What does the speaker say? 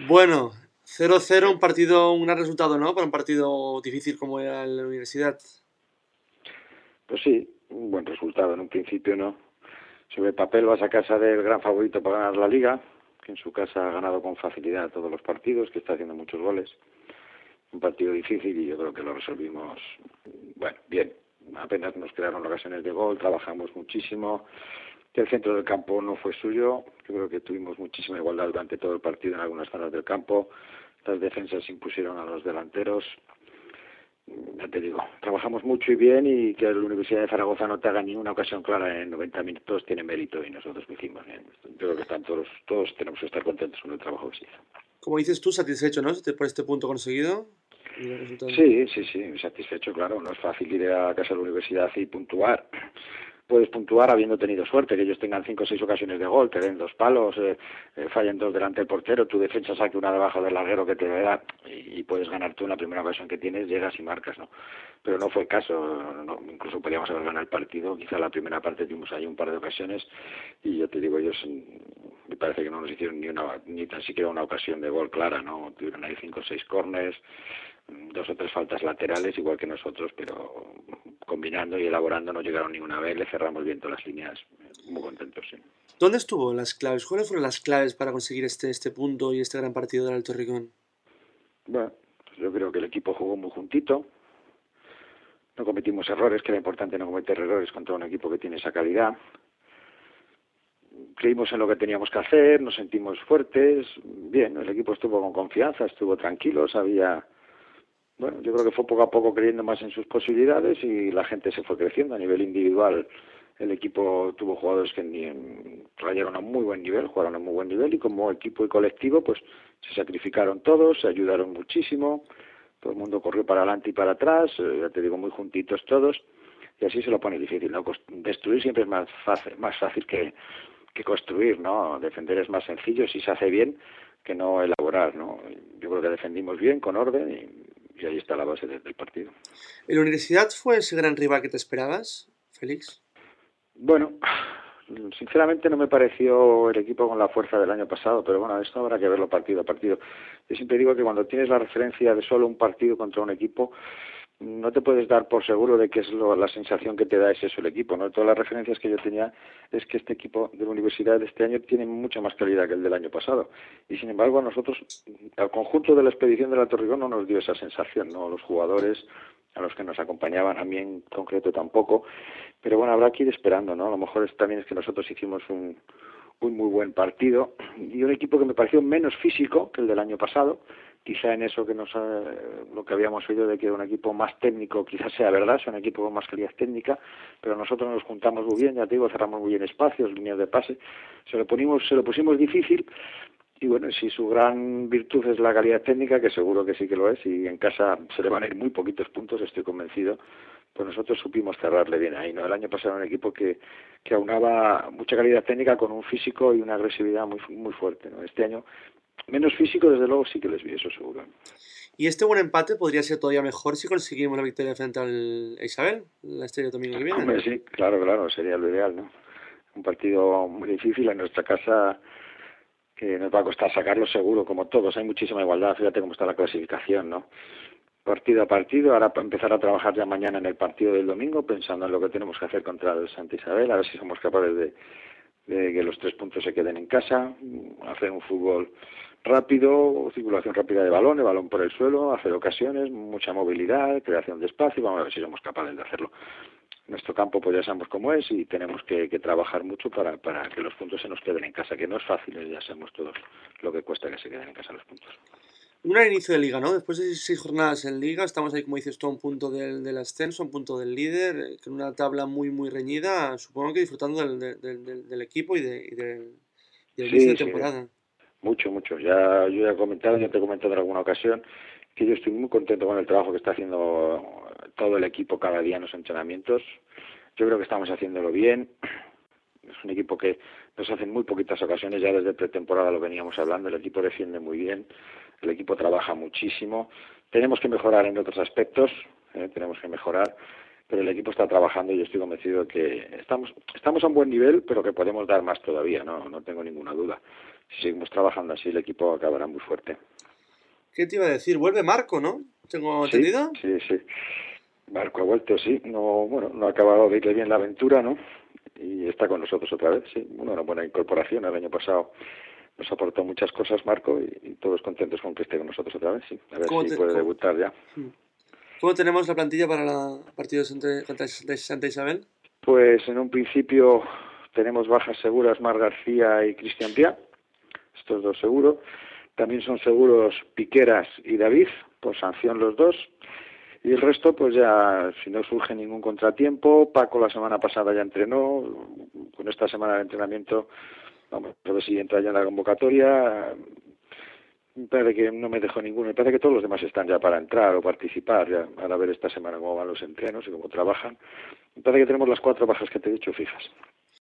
Bueno, 0-0, un gran resultado, ¿no? Para un partido difícil como era la universidad. Pues sí, un buen resultado en un principio, ¿no? Sobre el papel vas a casa del gran favorito para ganar la Liga, que en su casa ha ganado con facilidad todos los partidos, que está haciendo muchos goles. Un partido difícil y yo creo que lo resolvimos, bueno, bien. Apenas nos crearon ocasiones de gol, trabajamos muchísimo. El centro del campo no fue suyo. Yo creo que tuvimos muchísima igualdad durante todo el partido en algunas zonas del campo. Las defensas impusieron a los delanteros. Ya te digo, trabajamos mucho y bien, y que la Universidad de Zaragoza no te haga ni una ocasión clara en 90 minutos tiene mérito, y nosotros lo hicimos bien. Yo creo que están todos tenemos que estar contentos con el trabajo que se hizo. Como dices tú, satisfecho, ¿no? Por este punto conseguido y el resultado. Sí, satisfecho, claro. No es fácil ir a casa de la universidad y puntuar. Puedes puntuar habiendo tenido suerte, que ellos tengan 5 o 6 ocasiones de gol, te den 2 palos, fallen 2 delante del portero, tu defensa saque una debajo del larguero que te da, y puedes ganar tú en la primera ocasión que tienes, llegas y marcas, ¿no? Pero no fue el caso, no, incluso podríamos haber ganado el partido. Quizá la primera parte tuvimos ahí un par de ocasiones, y yo te digo, ellos me parece que no nos hicieron ni tan siquiera una ocasión de gol clara, ¿no? Tuvieron ahí 5 o 6 córners, 2 o 3 faltas laterales, igual que nosotros, pero combinando y elaborando no llegaron ninguna vez, le cerramos bien todas las líneas, muy contentos, sí. ¿Dónde estuvo las claves? ¿Cuáles fueron las claves para conseguir este punto y este gran partido del Alto Rincón? Bueno, pues yo creo que el equipo jugó muy juntito, no cometimos errores, que era importante no cometer errores contra un equipo que tiene esa calidad. Creímos en lo que teníamos que hacer, nos sentimos fuertes, bien, el equipo estuvo con confianza, estuvo tranquilo, sabía. Bueno, yo creo que fue poco a poco creyendo más en sus posibilidades, y la gente se fue creciendo a nivel individual. El equipo tuvo jugadores que rayaron a muy buen nivel, jugaron a muy buen nivel, y como equipo y colectivo pues se sacrificaron todos, se ayudaron muchísimo, todo el mundo corrió para adelante y para atrás, ya te digo, muy juntitos todos, y así se lo pone difícil, ¿no? Destruir siempre es más fácil que construir, ¿no? Defender es más sencillo si se hace bien que no elaborar, ¿no? Yo creo que defendimos bien, con orden, y ahí está la base del partido. ¿En la universidad fue ese gran rival que te esperabas, Félix? Bueno, sinceramente no me pareció el equipo con la fuerza del año pasado, pero bueno, esto habrá que verlo partido a partido. Yo siempre digo que cuando tienes la referencia de solo un partido contra un equipo, no te puedes dar por seguro de que la sensación que te da es eso el equipo, ¿no? Todas las referencias que yo tenía es que este equipo de la universidad de este año tiene mucha más calidad que el del año pasado, y sin embargo a nosotros, al conjunto de la expedición del Alto Rincón, no nos dio esa sensación, ¿no? Los jugadores a los que nos acompañaban, a mí en concreto tampoco, pero bueno, habrá que ir esperando, ¿no? A lo mejor también es que nosotros hicimos un muy buen partido, y un equipo que me pareció menos físico que el del año pasado. Quizá en eso lo que habíamos oído de que era un equipo más técnico, quizás sea verdad, es un equipo con más calidad técnica, pero nosotros nos juntamos muy bien, ya te digo, cerramos muy bien espacios, líneas de pase, se lo pusimos difícil. Y bueno, si su gran virtud es la calidad técnica, que seguro que sí que lo es, y en casa se le van a ir muy poquitos puntos, estoy convencido, pues nosotros supimos cerrarle bien ahí, ¿no? El año pasado era un equipo que aunaba mucha calidad técnica con un físico y una agresividad muy fuerte, ¿no? Este año, menos físico, desde luego sí que les vi, eso seguro. Y este buen empate podría ser todavía mejor si conseguimos la victoria frente al Isabel, la Estrella el domingo que viene. Hombre, sí, claro, sería lo ideal, ¿no? Un partido muy difícil en nuestra casa, que nos va a costar sacarlo seguro, como todos. Hay muchísima igualdad, fíjate cómo está la clasificación, ¿no? Partido a partido, ahora empezar a trabajar ya mañana en el partido del domingo, pensando en lo que tenemos que hacer contra el Santa Isabel, a ver si somos capaces de que los 3 puntos se queden en casa, hacer un fútbol rápido, circulación rápida de balón, el balón por el suelo, hacer ocasiones, mucha movilidad, creación de espacio, vamos a ver si somos capaces de hacerlo. Nuestro campo pues ya sabemos cómo es, y tenemos que trabajar mucho para que los puntos se nos queden en casa, que no es fácil, ya sabemos todos lo que cuesta que se queden en casa los puntos. Un gran inicio de liga, ¿no? Después de 6 jornadas en liga, estamos ahí, como dices tú, a un punto del ascenso, a un punto del líder, con una tabla muy reñida, supongo que disfrutando del equipo del inicio Sí, de temporada. mucho. Yo ya he comentado, ya te he comentado en alguna ocasión, que yo estoy muy contento con el trabajo que está haciendo todo el equipo cada día en los entrenamientos. Yo creo que estamos haciéndolo bien. Es un equipo que nos hace en muy poquitas ocasiones, ya desde pretemporada lo veníamos hablando, el equipo defiende muy bien, el equipo trabaja muchísimo. Tenemos que mejorar en otros aspectos, tenemos que mejorar. pero el equipo está trabajando y yo estoy convencido de que estamos a un buen nivel, pero que podemos dar más todavía, no tengo ninguna duda. Si seguimos trabajando así, el equipo acabará muy fuerte. ¿Qué te iba a decir? Vuelve Marco, ¿no? ¿Tengo Sí, entendido? sí. Marco ha vuelto, sí. No ha acabado de irle bien la aventura, ¿no? Y está con nosotros otra vez, sí. Una buena incorporación. El año pasado nos aportó muchas cosas Marco y todos contentos con que esté con nosotros otra vez, sí. A ver ¿Cómo, si puede cómo, debutar ya. cómo tenemos la plantilla para el partido contra Santa Isabel? Pues en un principio tenemos bajas seguras Mar García y Cristian Pia, estos dos seguros. También son seguros Piqueras y David, por sanción los dos. Y el resto, pues ya, si no surge ningún contratiempo, Paco la semana pasada ya entrenó, con esta semana de entrenamiento, vamos, a ver si entra ya en la convocatoria. Me parece que no me dejó ninguno, me parece que todos los demás están ya para entrar o participar, ya, a ver esta semana cómo van los entrenos y cómo trabajan. Me parece que tenemos las 4 bajas que te he dicho fijas.